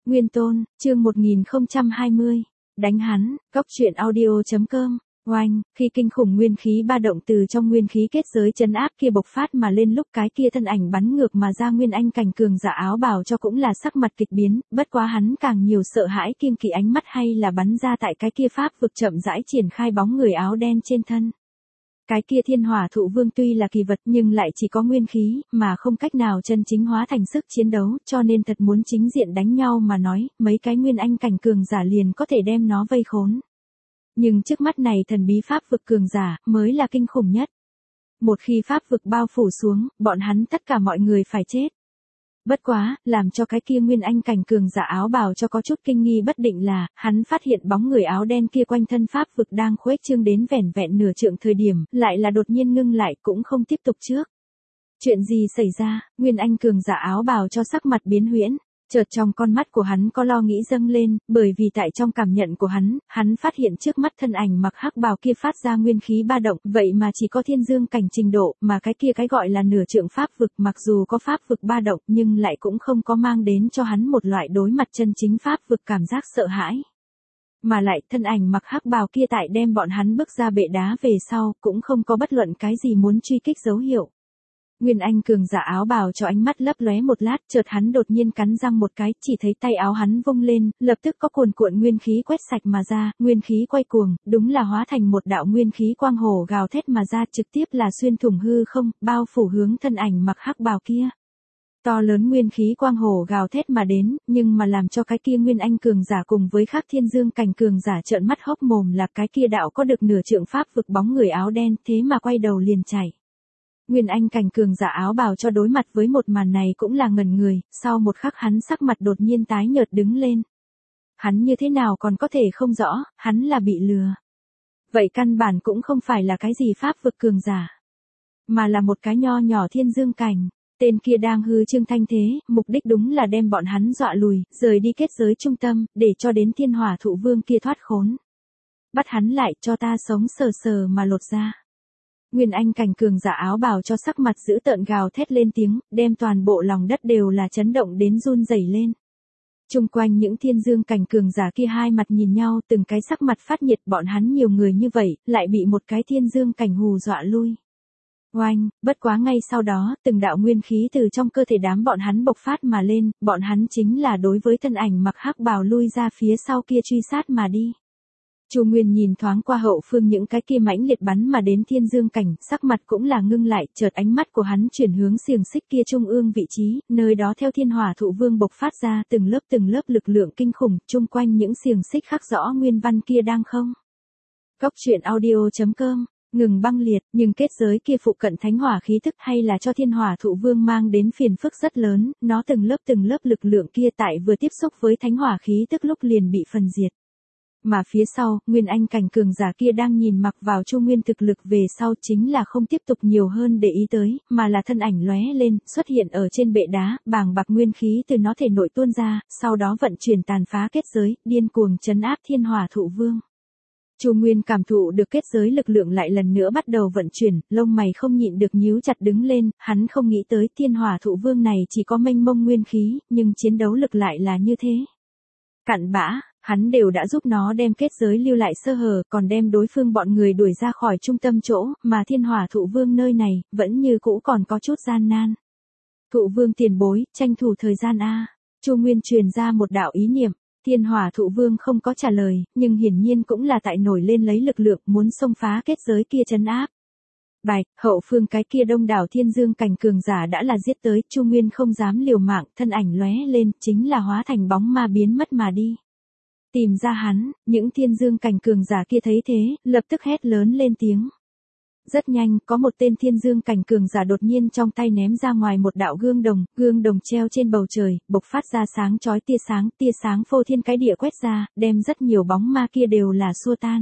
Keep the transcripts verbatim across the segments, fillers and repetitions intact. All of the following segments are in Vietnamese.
Nguyên Tôn, chương một nghìn không trăm hai mươi. Đánh hắn, góc truyện audio.com. Oanh, khi kinh khủng nguyên khí ba động từ trong nguyên khí kết giới trấn áp kia bộc phát mà lên, lúc cái kia thân ảnh bắn ngược mà ra, Nguyên Anh cảnh cường giả áo bào cho cũng là sắc mặt kịch biến, bất quá hắn càng nhiều sợ hãi kiêng kỵ ánh mắt hay là bắn ra tại cái kia pháp vực chậm rãi triển khai bóng người áo đen trên thân. Cái kia thiên hỏa thụ vương tuy là kỳ vật nhưng lại chỉ có nguyên khí, mà không cách nào chân chính hóa thành sức chiến đấu, cho nên thật muốn chính diện đánh nhau mà nói, mấy cái Nguyên Anh cảnh cường giả liền có thể đem nó vây khốn. Nhưng trước mắt này thần bí pháp vực cường giả, mới là kinh khủng nhất. Một khi pháp vực bao phủ xuống, bọn hắn tất cả mọi người phải chết. Bất quá, làm cho cái kia Nguyên Anh cảnh cường giả áo bào cho có chút kinh nghi bất định là, hắn phát hiện bóng người áo đen kia quanh thân pháp vực đang khuếch trương đến vẻn vẹn nửa trượng thời điểm, lại là đột nhiên ngưng lại, cũng không tiếp tục trước. Chuyện gì xảy ra? Nguyên Anh cường giả áo bào cho sắc mặt biến huyễn. Chợt trong con mắt của hắn có lo nghĩ dâng lên, bởi vì tại trong cảm nhận của hắn, hắn phát hiện trước mắt thân ảnh mặc hắc bào kia phát ra nguyên khí ba động, vậy mà chỉ có thiên dương cảnh trình độ, mà cái kia cái gọi là nửa trượng pháp vực, mặc dù có pháp vực ba động nhưng lại cũng không có mang đến cho hắn một loại đối mặt chân chính pháp vực cảm giác sợ hãi. Mà lại thân ảnh mặc hắc bào kia tại đem bọn hắn bước ra bệ đá về sau, cũng không có bất luận cái gì muốn truy kích dấu hiệu. Nguyên Anh cường giả áo bào cho ánh mắt lấp lóe một lát, chợt hắn đột nhiên cắn răng một cái, chỉ thấy tay áo hắn vung lên, lập tức có cuồn cuộn nguyên khí quét sạch mà ra, nguyên khí quay cuồng, đúng là hóa thành một đạo nguyên khí quang hồ gào thét mà ra, trực tiếp là xuyên thủng hư không, bao phủ hướng thân ảnh mặc hắc bào kia. To lớn nguyên khí quang hồ gào thét mà đến, nhưng mà làm cho cái kia Nguyên Anh cường giả cùng với khác thiên dương cảnh cường giả trợn mắt hốc mồm là cái kia đạo có được nửa trượng pháp vực bóng người áo đen, thế mà quay đầu liền chạy. Nguyên Anh cảnh cường giả áo bào cho đối mặt với một màn này cũng là ngẩn người, sau một khắc hắn sắc mặt đột nhiên tái nhợt đứng lên. Hắn như thế nào còn có thể không rõ, hắn là bị lừa. Vậy căn bản cũng không phải là cái gì pháp vực cường giả, mà là một cái nho nhỏ thiên dương cảnh. Tên kia đang hư trương thanh thế, mục đích đúng là đem bọn hắn dọa lùi, rời đi kết giới trung tâm, để cho đến thiên hỏa thụ vương kia thoát khốn. Bắt hắn lại, cho ta sống sờ sờ mà lột ra. Nguyên Anh cảnh cường giả áo bào cho sắc mặt dữ tợn gào thét lên tiếng, đem toàn bộ lòng đất đều là chấn động đến run rẩy lên. Trung quanh những thiên dương cảnh cường giả kia hai mặt nhìn nhau, từng cái sắc mặt phát nhiệt, bọn hắn nhiều người như vậy, lại bị một cái thiên dương cảnh hù dọa lui. Oanh, bất quá ngay sau đó, từng đạo nguyên khí từ trong cơ thể đám bọn hắn bộc phát mà lên, bọn hắn chính là đối với thân ảnh mặc hắc bào lui ra phía sau kia truy sát mà đi. Chu Nguyên nhìn thoáng qua hậu phương những cái kia mãnh liệt bắn mà đến thiên dương cảnh, sắc mặt cũng là ngưng lại, chợt ánh mắt của hắn chuyển hướng xiềng xích kia trung ương vị trí, nơi đó theo thiên hỏa thụ vương bộc phát ra từng lớp từng lớp lực lượng kinh khủng, chung quanh những xiềng xích khắc rõ nguyên văn kia đang không. Góc truyện audio.com, ngừng băng liệt, nhưng kết giới kia phụ cận thánh hỏa khí tức hay là cho thiên hỏa thụ vương mang đến phiền phức rất lớn, nó từng lớp từng lớp lực lượng kia tại vừa tiếp xúc với thánh hỏa khí tức lúc liền bị phần diệt. Mà phía sau, Nguyên Anh cảnh cường giả kia đang nhìn mặc vào Chu Nguyên thực lực về sau chính là không tiếp tục nhiều hơn để ý tới, mà là thân ảnh lóe lên, xuất hiện ở trên bệ đá, bàng bạc nguyên khí từ nó thể nội tuôn ra, sau đó vận chuyển tàn phá kết giới, điên cuồng trấn áp thiên hỏa thụ vương. Chu Nguyên cảm thụ được kết giới lực lượng lại lần nữa bắt đầu vận chuyển, lông mày không nhịn được nhíu chặt đứng lên, hắn không nghĩ tới thiên hỏa thụ vương này chỉ có mênh mông nguyên khí, nhưng chiến đấu lực lại là như thế. Cặn bã. Hắn đều đã giúp nó đem kết giới lưu lại sơ hở, còn đem đối phương bọn người đuổi ra khỏi trung tâm chỗ, mà thiên hỏa thụ vương nơi này, vẫn như cũ còn có chút gian nan. Thụ vương tiền bối, tranh thủ thời gian a. Chu Nguyên truyền ra một đạo ý niệm, thiên hỏa thụ vương không có trả lời, nhưng hiển nhiên cũng là tại nổi lên lấy lực lượng muốn xông phá kết giới kia trấn áp. Bạch, hậu phương cái kia đông đảo thiên dương cảnh cường giả đã là giết tới, Chu Nguyên không dám liều mạng, thân ảnh lóe lên, chính là hóa thành bóng ma biến mất mà đi. Tìm ra hắn, những thiên dương cảnh cường giả kia thấy thế, lập tức hét lớn lên tiếng. Rất nhanh, có một tên thiên dương cảnh cường giả đột nhiên trong tay ném ra ngoài một đạo gương đồng, gương đồng treo trên bầu trời, bộc phát ra sáng chói tia sáng, tia sáng phô thiên cái địa quét ra, đem rất nhiều bóng ma kia đều là xua tan.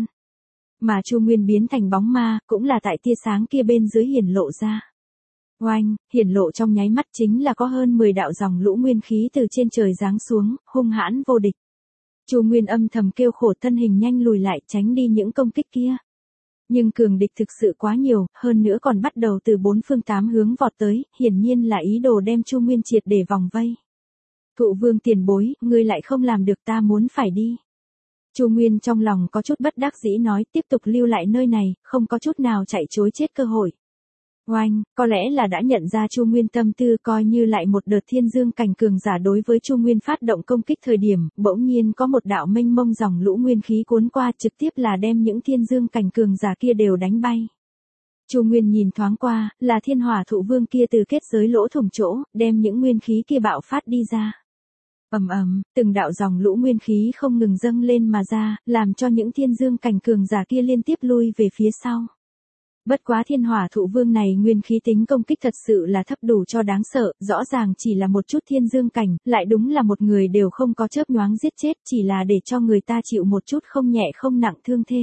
Mà Chu Nguyên biến thành bóng ma, cũng là tại tia sáng kia bên dưới hiển lộ ra. Oanh, hiển lộ trong nháy mắt chính là có hơn mười đạo dòng lũ nguyên khí từ trên trời giáng xuống, hung hãn vô địch. Chu Nguyên âm thầm kêu khổ, thân hình nhanh lùi lại tránh đi những công kích kia. Nhưng cường địch thực sự quá nhiều, hơn nữa còn bắt đầu từ bốn phương tám hướng vọt tới, hiển nhiên là ý đồ đem Chu Nguyên triệt để vòng vây. Thụ vương tiền bối, ngươi lại không làm được, ta muốn phải đi. Chu Nguyên trong lòng có chút bất đắc dĩ nói, tiếp tục lưu lại nơi này, không có chút nào chạy chối chết cơ hội. Oanh, có lẽ là đã nhận ra Chu Nguyên tâm tư, coi như lại một đợt thiên dương cảnh cường giả đối với Chu Nguyên phát động công kích thời điểm, bỗng nhiên có một đạo mênh mông dòng lũ nguyên khí cuốn qua, trực tiếp là đem những thiên dương cảnh cường giả kia đều đánh bay. Chu Nguyên nhìn thoáng qua, là thiên hỏa thụ vương kia từ kết giới lỗ thủng chỗ, đem những nguyên khí kia bạo phát đi ra. Ầm ầm, từng đạo dòng lũ nguyên khí không ngừng dâng lên mà ra, làm cho những thiên dương cảnh cường giả kia liên tiếp lui về phía sau. Bất quá thiên hỏa thụ vương này nguyên khí tính công kích thật sự là thấp đủ cho đáng sợ, rõ ràng chỉ là một chút thiên dương cảnh, lại đúng là một người đều không có chớp nhoáng giết chết, chỉ là để cho người ta chịu một chút không nhẹ không nặng thương thế.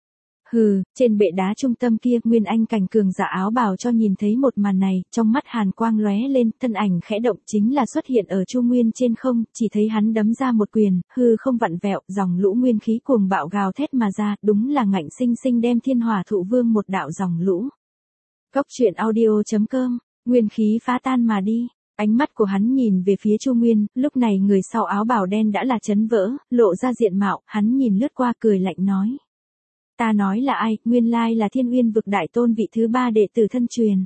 Hừ, trên bệ đá trung tâm kia, Nguyên Anh cảnh cường giả áo bào cho nhìn thấy một màn này, trong mắt hàn quang lóe lên, thân ảnh khẽ động chính là xuất hiện ở Chu Nguyên trên không, chỉ thấy hắn đấm ra một quyền, hư không vặn vẹo, dòng lũ nguyên khí cuồng bạo gào thét mà ra, đúng là ngạnh sinh sinh đem thiên hỏa thụ vương một đạo dòng lũ. Cốc truyện audio chấm com, nguyên khí phá tan mà đi. Ánh mắt của hắn nhìn về phía Chu Nguyên, lúc này người sau áo bào đen đã là chấn vỡ, lộ ra diện mạo, hắn nhìn lướt qua cười lạnh nói. Ta nói là ai, nguyên lai là Thiên Uyên vực đại tôn vị thứ ba đệ tử thân truyền.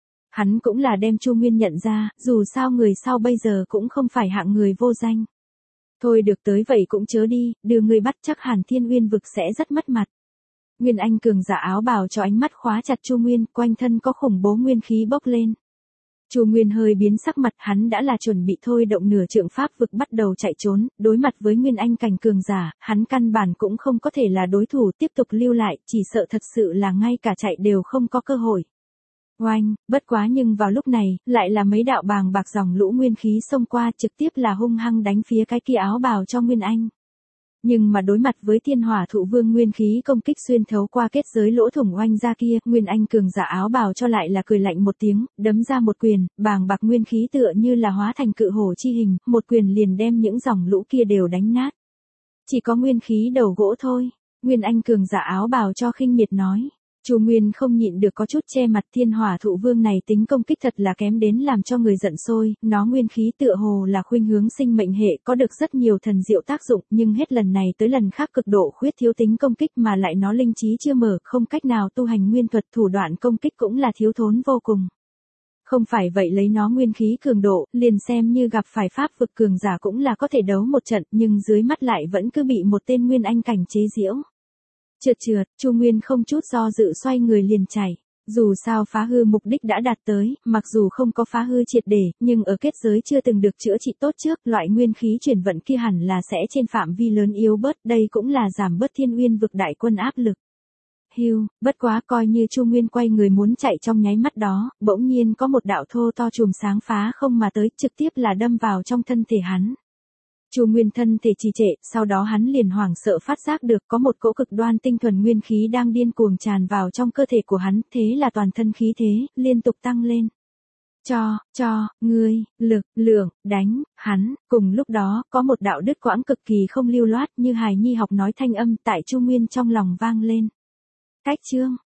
Hắn cũng là đem Chu Nguyên nhận ra, dù sao người sau bây giờ cũng không phải hạng người vô danh. Thôi được tới vậy cũng chớ đi, đưa người bắt chắc hẳn Thiên Uyên vực sẽ rất mất mặt. Nguyên Anh cường giả áo bào cho ánh mắt khóa chặt Chu Nguyên, quanh thân có khủng bố nguyên khí bốc lên. Chu Nguyên hơi biến sắc mặt, hắn đã là chuẩn bị thôi động nửa trượng pháp vực bắt đầu chạy trốn, đối mặt với Nguyên Anh cảnh cường giả, hắn căn bản cũng không có thể là đối thủ, tiếp tục lưu lại, chỉ sợ thật sự là ngay cả chạy đều không có cơ hội. Oanh, bất quá nhưng vào lúc này, lại là mấy đạo bàng bạc dòng lũ nguyên khí xông qua, trực tiếp là hung hăng đánh phía cái kia áo bào cho Nguyên Anh. Nhưng mà đối mặt với thiên hỏa thụ vương nguyên khí công kích xuyên thấu qua kết giới lỗ thủng oanh ra kia, Nguyên Anh cường giả áo bào cho lại là cười lạnh một tiếng, đấm ra một quyền, bàng bạc nguyên khí tựa như là hóa thành cự hổ chi hình, một quyền liền đem những dòng lũ kia đều đánh nát. Chỉ có nguyên khí đầu gỗ thôi, Nguyên Anh cường giả áo bào cho khinh miệt nói. Chu Nguyên không nhịn được có chút che mặt, thiên hỏa thụ vương này tính công kích thật là kém đến làm cho người giận sôi, nó nguyên khí tựa hồ là khuynh hướng sinh mệnh hệ, có được rất nhiều thần diệu tác dụng, nhưng hết lần này tới lần khác cực độ khuyết thiếu tính công kích, mà lại nó linh trí chưa mở, không cách nào tu hành nguyên thuật, thủ đoạn công kích cũng là thiếu thốn vô cùng. Không phải vậy lấy nó nguyên khí cường độ, liền xem như gặp phải pháp vực cường giả cũng là có thể đấu một trận, nhưng dưới mắt lại vẫn cứ bị một tên Nguyên Anh cảnh chế giễu. Trượt trượt, Chu Nguyên không chút do dự xoay người liền chạy. Dù sao phá hư mục đích đã đạt tới, mặc dù không có phá hư triệt để, nhưng ở kết giới chưa từng được chữa trị tốt trước, loại nguyên khí chuyển vận kia hẳn là sẽ trên phạm vi lớn yếu bớt, đây cũng là giảm bớt Thiên Uyên vực đại quân áp lực. Hưu, bất quá coi như Chu Nguyên quay người muốn chạy trong nháy mắt đó, bỗng nhiên có một đạo thô to chùm sáng phá không mà tới, trực tiếp là đâm vào trong thân thể hắn. Chu Nguyên thân thể trì trệ, sau đó hắn liền hoảng sợ phát giác được có một cỗ cực đoan tinh thuần nguyên khí đang điên cuồng tràn vào trong cơ thể của hắn, thế là toàn thân khí thế, liên tục tăng lên. Cho, cho, ngươi, lực, lượng, đánh, hắn, cùng lúc đó, có một đạo đứt quãng cực kỳ không lưu loát như hài nhi học nói thanh âm tại Chu Nguyên trong lòng vang lên. Cách chương,